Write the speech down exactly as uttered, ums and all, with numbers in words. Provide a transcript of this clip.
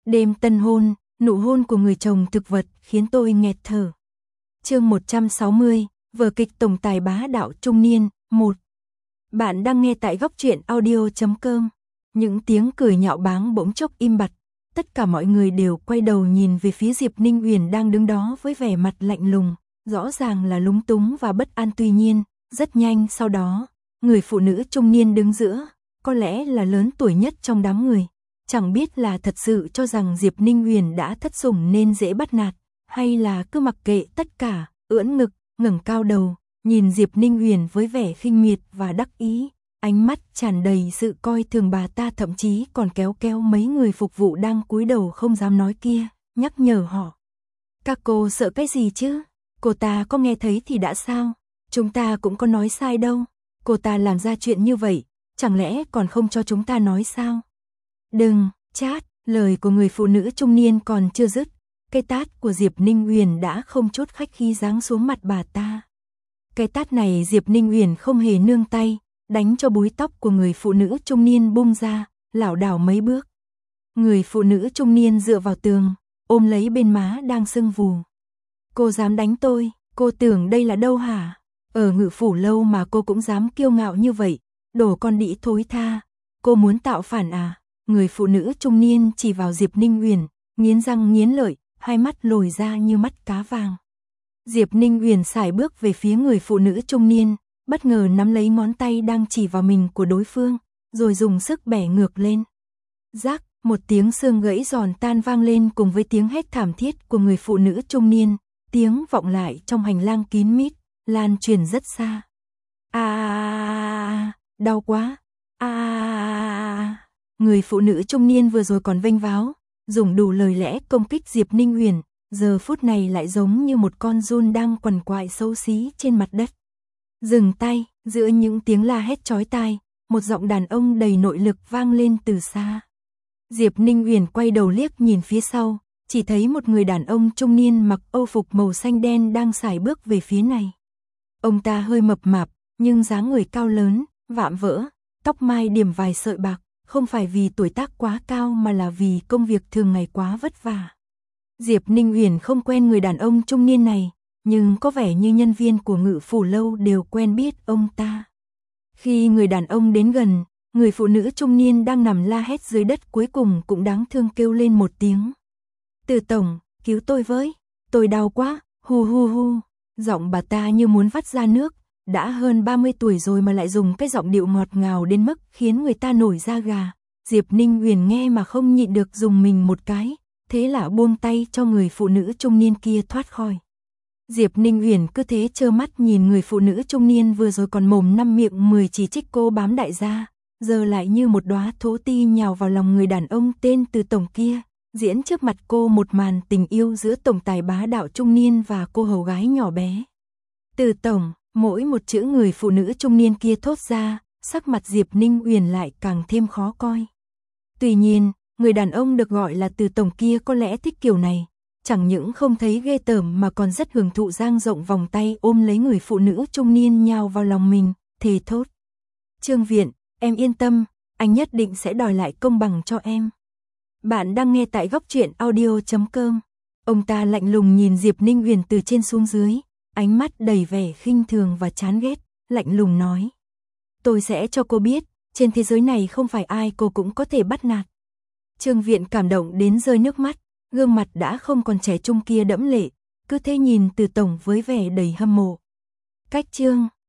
Đêm tân hôn, nụ hôn của người chồng thực vật khiến tôi nghẹt thở. Chương một trăm sáu mươi, vở kịch tổng tài bá đạo trung niên, một. Bạn đang nghe tại góc truyện audio chấm com. Những tiếng cười nhạo báng bỗng chốc im bặt. Tất cả mọi người đều quay đầu nhìn về phía Diệp Ninh Uyển đang đứng đó với vẻ mặt lạnh lùng, rõ ràng là lúng túng và bất an. Tuy nhiên, rất nhanh sau đó, người phụ nữ trung niên đứng giữa, có lẽ là lớn tuổi nhất trong đám người. Chẳng biết là thật sự cho rằng Diệp Ninh Uyển đã thất sủng nên dễ bắt nạt, hay là cứ mặc kệ tất cả, ưỡn ngực, ngẩng cao đầu, nhìn Diệp Ninh Uyển với vẻ khinh miệt và đắc ý, ánh mắt tràn đầy sự coi thường. Bà ta thậm chí còn kéo kéo mấy người phục vụ đang cúi đầu không dám nói kia, nhắc nhở họ. Các cô sợ cái gì chứ? Cô ta có nghe thấy thì đã sao? Chúng ta cũng có nói sai đâu. Cô ta làm ra chuyện như vậy, chẳng lẽ còn không cho chúng ta nói sao? Đừng, chát, lời của người phụ nữ trung niên còn chưa dứt, cái tát của Diệp Ninh Uyển đã không chút khách khí giáng xuống mặt bà ta. Cái tát này Diệp Ninh Uyển không hề nương tay, đánh cho búi tóc của người phụ nữ trung niên bung ra, lảo đảo mấy bước. Người phụ nữ trung niên dựa vào tường, ôm lấy bên má đang sưng vù. Cô dám đánh tôi, cô tưởng đây là đâu hả? Ở Ngự Phủ Lâu mà cô cũng dám kiêu ngạo như vậy, đồ con đĩ thối tha, cô muốn tạo phản à? Người phụ nữ trung niên chỉ vào Diệp Ninh Uyển, nghiến răng nghiến lợi, hai mắt lồi ra như mắt cá vàng. Diệp Ninh Uyển sải bước về phía người phụ nữ trung niên, bất ngờ nắm lấy ngón tay đang chỉ vào mình của đối phương, rồi dùng sức bẻ ngược lên. Rắc, một tiếng xương gãy giòn tan vang lên cùng với tiếng hét thảm thiết của người phụ nữ trung niên, tiếng vọng lại trong hành lang kín mít, lan truyền rất xa. À, đau quá. À. Người phụ nữ trung niên vừa rồi còn vênh váo, dùng đủ lời lẽ công kích Diệp Ninh Uyển, giờ phút này lại giống như một con giun đang quằn quại xấu xí trên mặt đất. Dừng tay, giữa những tiếng la hét chói tai, một giọng đàn ông đầy nội lực vang lên từ xa. Diệp Ninh Uyển quay đầu liếc nhìn phía sau, chỉ thấy một người đàn ông trung niên mặc âu phục màu xanh đen đang sải bước về phía này. Ông ta hơi mập mạp, nhưng dáng người cao lớn, vạm vỡ, tóc mai điểm vài sợi bạc. Không phải vì tuổi tác quá cao mà là vì công việc thường ngày quá vất vả. Diệp Ninh Uyển không quen người đàn ông trung niên này, nhưng có vẻ như nhân viên của Ngự Phủ Lâu đều quen biết ông ta. Khi người đàn ông đến gần, người phụ nữ trung niên đang nằm la hét dưới đất cuối cùng cũng đáng thương kêu lên một tiếng. Từ tổng, cứu tôi với, tôi đau quá, hu hu hu. Giọng bà ta như muốn vắt ra nước. Đã hơn ba mươi tuổi rồi mà lại dùng cái giọng điệu ngọt ngào đến mức khiến người ta nổi da gà. Diệp Ninh Uyển nghe mà không nhịn được dùng mình một cái, thế là buông tay cho người phụ nữ trung niên kia thoát khỏi. Diệp Ninh Uyển cứ thế trơ mắt nhìn người phụ nữ trung niên vừa rồi còn mồm năm miệng mười chỉ trích cô bám đại gia, giờ lại như một đóa thố ti nhào vào lòng người đàn ông tên Từ tổng kia, diễn trước mặt cô một màn tình yêu giữa tổng tài bá đạo trung niên và cô hầu gái nhỏ bé. Từ tổng. Mỗi một chữ người phụ nữ trung niên kia thốt ra, sắc mặt Diệp Ninh Uyển lại càng thêm khó coi. Tuy nhiên, người đàn ông được gọi là Từ tổng kia có lẽ thích kiểu này, chẳng những không thấy ghê tởm mà còn rất hưởng thụ dang rộng vòng tay ôm lấy người phụ nữ trung niên nhào vào lòng mình, thề thốt. Trương Viện, em yên tâm, anh nhất định sẽ đòi lại công bằng cho em. Bạn đang nghe tại góc truyện audio chấm com. Ông ta lạnh lùng nhìn Diệp Ninh Uyển từ trên xuống dưới. Ánh mắt đầy vẻ khinh thường và chán ghét, lạnh lùng nói. Tôi sẽ cho cô biết, trên thế giới này không phải ai cô cũng có thể bắt nạt. Trương Viện cảm động đến rơi nước mắt, gương mặt đã không còn trẻ trung kia đẫm lệ, cứ thế nhìn Từ tổng với vẻ đầy hâm mộ. Cách chương